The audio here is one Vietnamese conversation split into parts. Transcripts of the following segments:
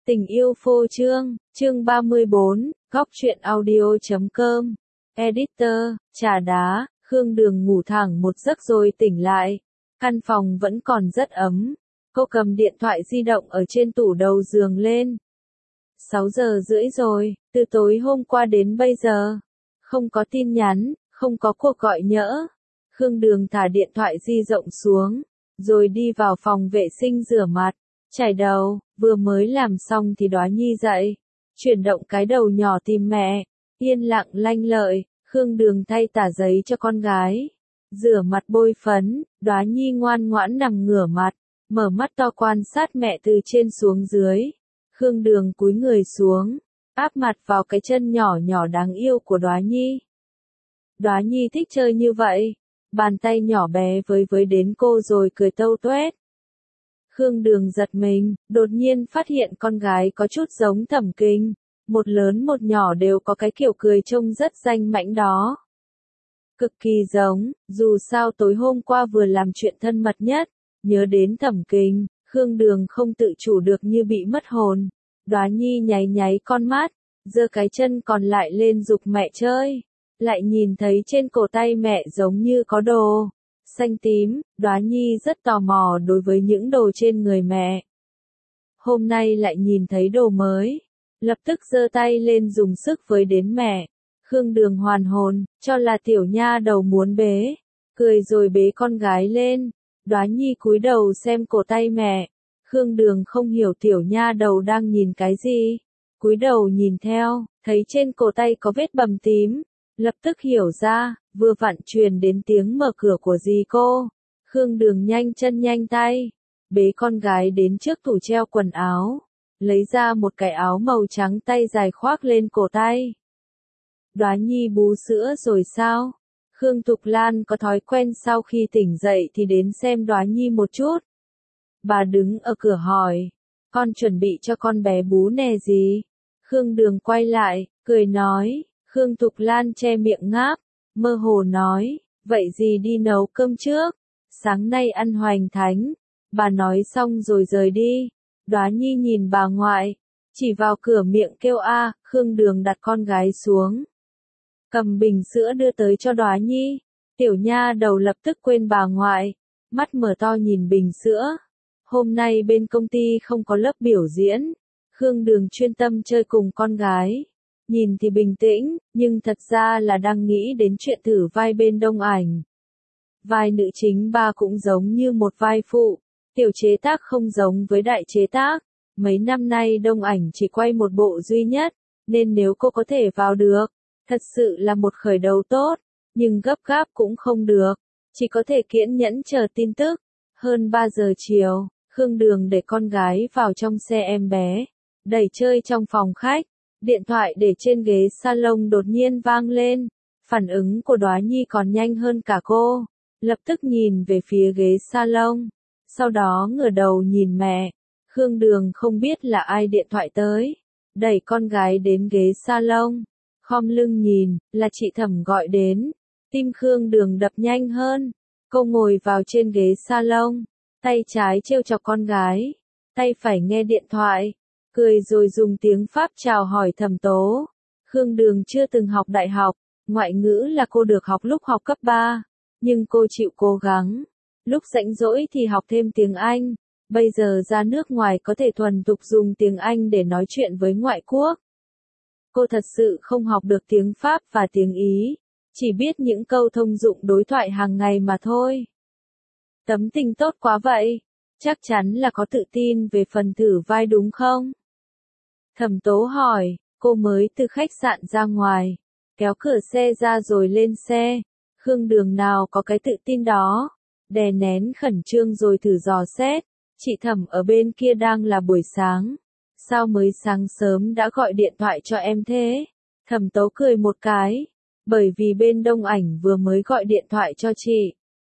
Tình yêu phô trương, chương 34, góc truyện audio.com. Editor, trà đá, Khương Đường ngủ thẳng một giấc rồi tỉnh lại. Căn phòng vẫn còn rất ấm. Cô cầm điện thoại di động ở trên tủ đầu giường lên. 6 giờ rưỡi rồi, từ tối hôm qua đến bây giờ. Không có tin nhắn, không có cuộc gọi nhỡ. Khương Đường thả điện thoại di động xuống, rồi đi vào phòng vệ sinh rửa mặt, chải đầu, vừa mới làm xong thì Đóa Nhi dậy. Chuyển động cái đầu nhỏ tìm mẹ, yên lặng lanh lợi, Khương Đường thay tả giấy cho con gái. Rửa mặt bôi phấn, Đóa Nhi ngoan ngoãn nằm ngửa mặt, mở mắt to quan sát mẹ từ trên xuống dưới. Khương Đường cúi người xuống, áp mặt vào cái chân nhỏ nhỏ đáng yêu của Đóa Nhi. Đóa Nhi thích chơi như vậy, bàn tay nhỏ bé với đến cô rồi cười tâu tuét. Khương Đường giật mình, đột nhiên phát hiện con gái có chút giống Thẩm Kình, một lớn một nhỏ đều có cái kiểu cười trông rất danh mãnh đó. Cực kỳ giống, dù sao tối hôm qua vừa làm chuyện thân mật nhất, nhớ đến Thẩm Kình, Khương Đường không tự chủ được như bị mất hồn. Đóa Nhi nháy nháy con mắt, giơ cái chân còn lại lên giục mẹ chơi, lại nhìn thấy trên cổ tay mẹ giống như có đồ xanh tím. Đóa Nhi rất tò mò đối với những đồ trên người mẹ. Hôm nay lại nhìn thấy đồ mới, lập tức giơ tay lên dùng sức với đến mẹ. Khương Đường hoàn hồn, cho là tiểu nha đầu muốn bế, cười rồi bế con gái lên. Đóa Nhi cúi đầu xem cổ tay mẹ. Khương Đường không hiểu tiểu nha đầu đang nhìn cái gì, cúi đầu nhìn theo, thấy trên cổ tay có vết bầm tím, lập tức hiểu ra, vừa vặn truyền đến tiếng mở cửa của dì cô. Khương Đường nhanh chân nhanh tay, bế con gái đến trước tủ treo quần áo, lấy ra một cái áo màu trắng tay dài khoác lên cổ tay. Đóa Nhi bú sữa rồi sao? Khương Thục Lan có thói quen sau khi tỉnh dậy thì đến xem Đóa Nhi một chút. Bà đứng ở cửa hỏi, con chuẩn bị cho con bé bú nè gì? Khương Đường quay lại, cười nói. Khương Thục Lan che miệng ngáp, mơ hồ nói, vậy gì đi nấu cơm trước, sáng nay ăn hoành thánh. Bà nói xong rồi rời đi. Đóa Nhi nhìn bà ngoại, chỉ vào cửa miệng kêu a. Khương Đường đặt con gái xuống, cầm bình sữa đưa tới cho Đóa Nhi. Tiểu nha đầu lập tức quên bà ngoại, mắt mở to nhìn bình sữa. Hôm nay bên công ty không có lớp biểu diễn, Khương Đường chuyên tâm chơi cùng con gái. Nhìn thì bình tĩnh, nhưng thật ra là đang nghĩ đến chuyện thử vai bên Đông Ảnh. Vai nữ chính ba cũng giống như một vai phụ, tiểu chế tác không giống với đại chế tác. Mấy năm nay Đông Ảnh chỉ quay một bộ duy nhất, nên nếu cô có thể vào được, thật sự là một khởi đầu tốt, nhưng gấp gáp cũng không được, chỉ có thể kiên nhẫn chờ tin tức. Hơn 3 giờ chiều, Khương Đường để con gái vào trong xe em bé, đẩy chơi trong phòng khách. Điện thoại để trên ghế salon đột nhiên vang lên, phản ứng của Đóa Nhi còn nhanh hơn cả cô, lập tức nhìn về phía ghế salon, sau đó ngửa đầu nhìn mẹ. Khương Đường không biết là ai điện thoại tới, đẩy con gái đến ghế salon, khom lưng nhìn, là chị Thẩm gọi đến. Tim Khương Đường đập nhanh hơn, cô ngồi vào trên ghế salon, tay trái trêu chọc con gái, tay phải nghe điện thoại. Cười rồi dùng tiếng Pháp chào hỏi Thẩm Tố. Khương Đường chưa từng học đại học, ngoại ngữ là cô được học lúc học cấp 3, nhưng cô chịu cố gắng. Lúc rảnh rỗi thì học thêm tiếng Anh, bây giờ ra nước ngoài có thể thuần thục dùng tiếng Anh để nói chuyện với ngoại quốc. Cô thật sự không học được tiếng Pháp và tiếng Ý, chỉ biết những câu thông dụng đối thoại hàng ngày mà thôi. Tấm tình tốt quá vậy, chắc chắn là có tự tin về phần thử vai đúng không? Thẩm Tố hỏi, cô mới từ khách sạn ra ngoài, kéo cửa xe ra rồi lên xe. Khương Đường nào có cái tự tin đó, đè nén khẩn trương rồi thử dò xét. Chị Thẩm ở bên kia đang là buổi sáng, sao mới sáng sớm đã gọi điện thoại cho em thế? Thẩm Tố cười một cái, bởi vì bên Đông Ảnh vừa mới gọi điện thoại cho chị.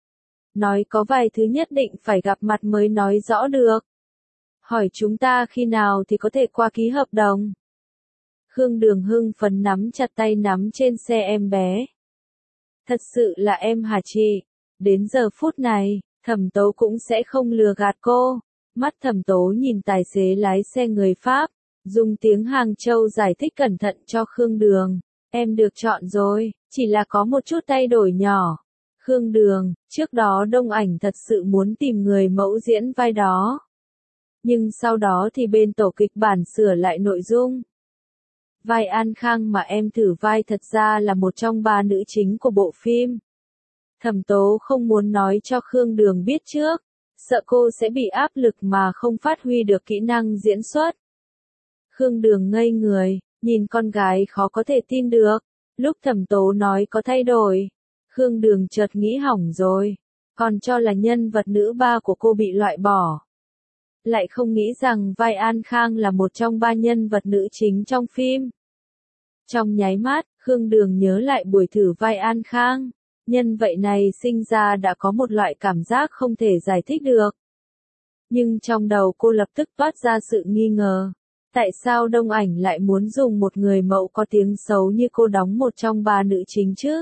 Nói có vài thứ nhất định phải gặp mặt mới nói rõ được. Hỏi chúng ta khi nào thì có thể qua ký hợp đồng. Khương Đường hưng phấn nắm chặt tay nắm trên xe em bé. Thật sự là em hả chị? Đến giờ phút này, Thẩm Tố cũng sẽ không lừa gạt cô. Mắt Thẩm Tố nhìn tài xế lái xe người Pháp, Dùng tiếng Hàng Châu giải thích cẩn thận cho Khương Đường. Em được chọn rồi, chỉ là có một chút thay đổi nhỏ. Khương Đường, trước đó Đông Ảnh thật sự muốn tìm người mẫu diễn vai đó. Nhưng sau đó thì bên tổ kịch bản sửa lại nội dung. Vai An Khang mà em thử vai thật ra là một trong 3 nữ chính của bộ phim. Thẩm Tố không muốn nói cho Khương Đường biết trước, sợ cô sẽ bị áp lực mà không phát huy được kỹ năng diễn xuất. Khương Đường ngây người, nhìn con gái khó có thể tin được. Lúc Thẩm Tố nói có thay đổi, Khương Đường chợt nghĩ hỏng rồi, còn cho là nhân vật nữ 3 của cô bị loại bỏ. Lại không nghĩ rằng vai An Khang là một trong 3 nhân vật nữ chính trong phim. Trong nháy mắt, Khương Đường nhớ lại buổi thử vai An Khang. Nhân vậy này sinh ra đã có một loại cảm giác không thể giải thích được. Nhưng trong đầu cô lập tức toát ra sự nghi ngờ. Tại sao Đông Ảnh lại muốn dùng một người mẫu có tiếng xấu như cô đóng một trong 3 nữ chính chứ?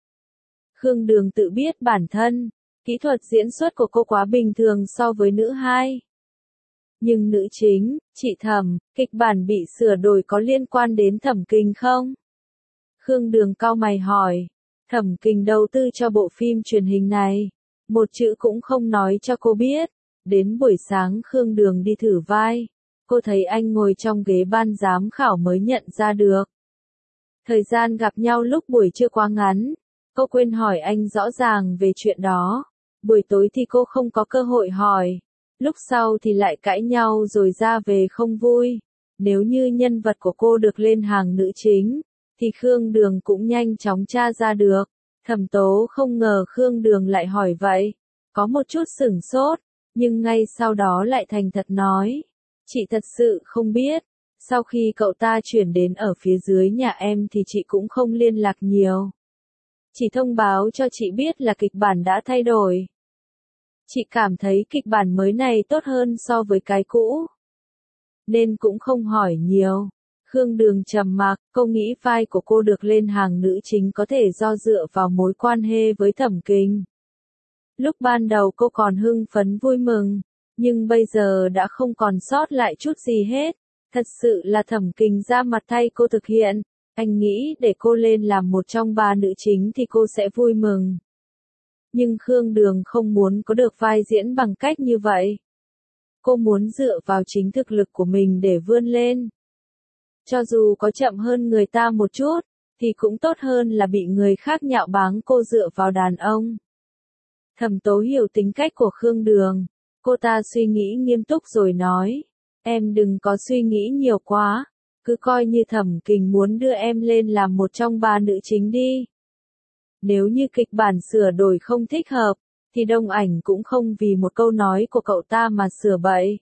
Khương Đường tự biết bản thân, kỹ thuật diễn xuất của cô quá bình thường so với nữ 2. Nhưng nữ chính, chị Thẩm, kịch bản bị sửa đổi có liên quan đến Thẩm Kình không? Khương Đường cau mày hỏi. Thẩm Kình đầu tư cho bộ phim truyền hình này. Một chữ cũng không nói cho cô biết. Đến buổi sáng Khương Đường đi thử vai. Cô thấy anh ngồi trong ghế ban giám khảo mới nhận ra được. Thời gian gặp nhau lúc buổi trưa quá ngắn. Cô quên hỏi anh rõ ràng về chuyện đó. Buổi tối thì cô không có cơ hội hỏi. Lúc sau thì lại cãi nhau rồi ra về không vui. Nếu như nhân vật của cô được lên hàng nữ chính, thì Khương Đường cũng nhanh chóng tra ra được. Thẩm Tố không ngờ Khương Đường lại hỏi vậy. Có một chút sửng sốt, nhưng ngay sau đó lại thành thật nói. Chị thật sự không biết. Sau khi cậu ta chuyển đến ở phía dưới nhà em thì chị cũng không liên lạc nhiều. Chỉ thông báo cho chị biết là kịch bản đã thay đổi. Chị cảm thấy kịch bản mới này tốt hơn so với cái cũ. Nên cũng không hỏi nhiều. Khương Đường trầm mặc, cô nghĩ vai của cô được lên hàng nữ chính có thể do dựa vào mối quan hệ với Thẩm Kình. Lúc ban đầu cô còn hưng phấn vui mừng, nhưng bây giờ đã không còn sót lại chút gì hết. Thật sự là Thẩm Kình ra mặt thay cô thực hiện. Anh nghĩ để cô lên làm một trong 3 nữ chính thì cô sẽ vui mừng. Nhưng Khương Đường không muốn có được vai diễn bằng cách như vậy. Cô muốn dựa vào chính thực lực của mình để vươn lên. Cho dù có chậm hơn người ta một chút, thì cũng tốt hơn là bị người khác nhạo báng cô dựa vào đàn ông. Thẩm Tố hiểu tính cách của Khương Đường. Cô ta suy nghĩ nghiêm túc rồi nói. Em đừng có suy nghĩ nhiều quá. Cứ coi như Thẩm Kình muốn đưa em lên làm một trong 3 nữ chính đi. Nếu như kịch bản sửa đổi không thích hợp, thì Đông Ảnh cũng không vì một câu nói của cậu ta mà sửa bậy.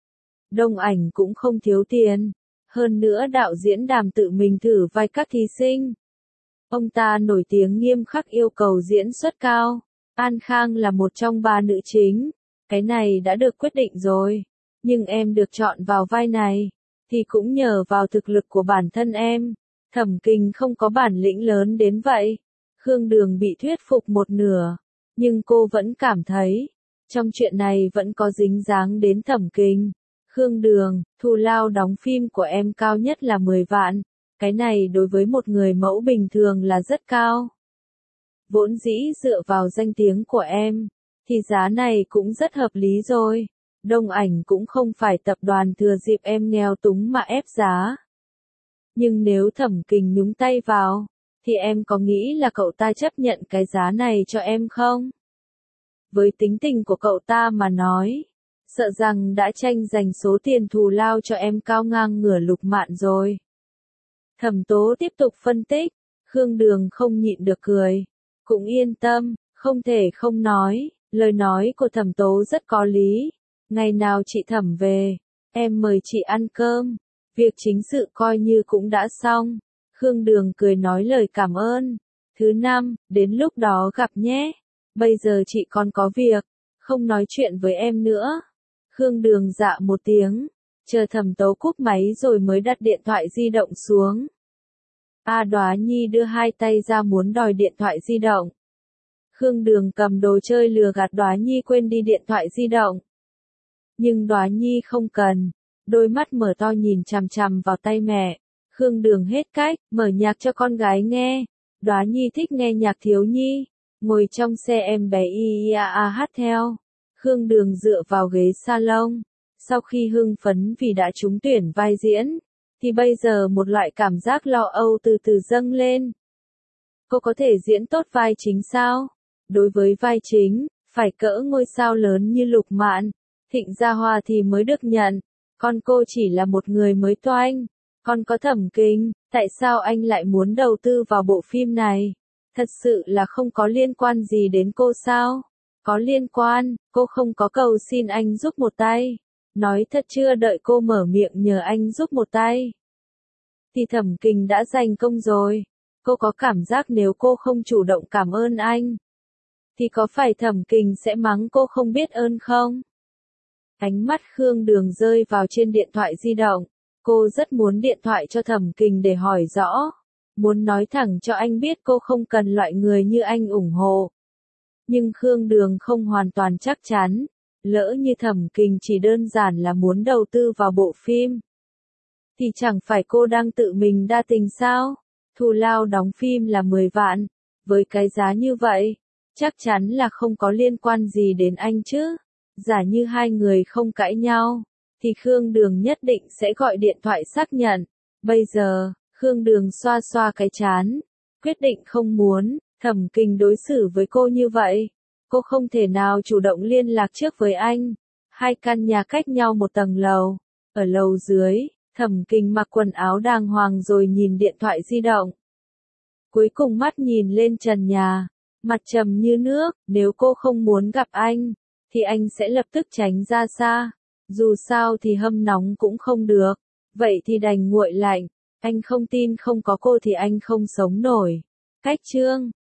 Đông Ảnh cũng không thiếu tiền. Hơn nữa đạo diễn Đàm tự mình thử vai các thí sinh. Ông ta nổi tiếng nghiêm khắc yêu cầu diễn xuất cao. An Khang là một trong 3 nữ chính. Cái này đã được quyết định rồi. Nhưng em được chọn vào vai này, thì cũng nhờ vào thực lực của bản thân em. Thẩm Kình không có bản lĩnh lớn đến vậy. Khương Đường bị thuyết phục một nửa. Nhưng cô vẫn cảm thấy, trong chuyện này vẫn có dính dáng đến Thẩm Kình. Khương Đường, thù lao đóng phim của em cao nhất là 10 vạn. Cái này đối với một người mẫu bình thường là rất cao. Vốn dĩ dựa vào danh tiếng của em, thì giá này cũng rất hợp lý rồi. Đông Ảnh cũng không phải tập đoàn thừa dịp em nghèo túng mà ép giá. Nhưng nếu Thẩm Kình nhúng tay vào, thì em có nghĩ là cậu ta chấp nhận cái giá này cho em không? Với tính tình của cậu ta mà nói, sợ rằng đã tranh giành số tiền thù lao cho em cao ngang ngửa Lục Mạn rồi. Thẩm Tố tiếp tục phân tích, Khương Đường không nhịn được cười. Cũng yên tâm, không thể không nói, lời nói của Thẩm Tố rất có lý. Ngày nào chị Thẩm về, em mời chị ăn cơm. Việc chính sự coi như cũng đã xong. Khương Đường cười nói lời cảm ơn. Thứ 5, đến lúc đó gặp nhé. Bây giờ chị còn có việc, không nói chuyện với em nữa. Khương Đường dạ một tiếng, chờ Thẩm Tố cúp máy rồi mới đặt điện thoại di động xuống. A Đóa Nhi đưa 2 tay ra muốn đòi điện thoại di động. Khương Đường cầm đồ chơi lừa gạt Đóa Nhi quên đi điện thoại di động. Nhưng Đóa Nhi không cần. đôi mắt mở to nhìn chằm chằm vào tay mẹ. Khương Đường hết cách, mở nhạc cho con gái nghe. Đóa Nhi thích nghe nhạc thiếu nhi. Ngồi trong xe em bé hát theo. Khương Đường dựa vào ghế salon. Sau khi hưng phấn vì đã trúng tuyển vai diễn, thì bây giờ một loại cảm giác lo âu từ từ dâng lên. Cô có thể diễn tốt vai chính sao? Đối với vai chính, phải cỡ ngôi sao lớn như Lục Mạn, Thịnh Gia Hòa thì mới được nhận. Con cô chỉ là một người mới toanh. Con có Thẩm Kình, tại sao anh lại muốn đầu tư vào bộ phim này? Thật sự là không có liên quan gì đến cô sao? Có liên quan, cô không có cầu xin anh giúp một tay. Nói thật chưa đợi cô mở miệng nhờ anh giúp một tay, thì Thẩm Kình đã giành công rồi. Cô có cảm giác nếu cô không chủ động cảm ơn anh, thì có phải Thẩm Kình sẽ mắng cô không biết ơn không? Ánh mắt Khương Đường rơi vào trên điện thoại di động. Cô rất muốn điện thoại cho Thẩm Kình để hỏi rõ. Muốn nói thẳng cho anh biết cô không cần loại người như anh ủng hộ. Nhưng Khương Đường không hoàn toàn chắc chắn. Lỡ như Thẩm Kình chỉ đơn giản là muốn đầu tư vào bộ phim, thì chẳng phải cô đang tự mình đa tình sao? Thù lao đóng phim là 10 vạn. Với cái giá như vậy, chắc chắn là không có liên quan gì đến anh chứ. Giả như hai người không cãi nhau, thì Khương Đường nhất định sẽ gọi điện thoại xác nhận. Bây giờ, Khương Đường xoa xoa cái trán, quyết định không muốn Thẩm Kình đối xử với cô như vậy. Cô không thể nào chủ động liên lạc trước với anh. Hai căn nhà cách nhau một tầng lầu. Ở lầu dưới, Thẩm Kình mặc quần áo đàng hoàng rồi nhìn điện thoại di động. Cuối cùng mắt nhìn lên trần nhà, mặt trầm như nước. Nếu cô không muốn gặp anh, thì anh sẽ lập tức tránh ra xa. Dù sao thì hâm nóng cũng không được. Vậy thì đành nguội lạnh. Anh không tin không có cô thì anh không sống nổi. Cách chương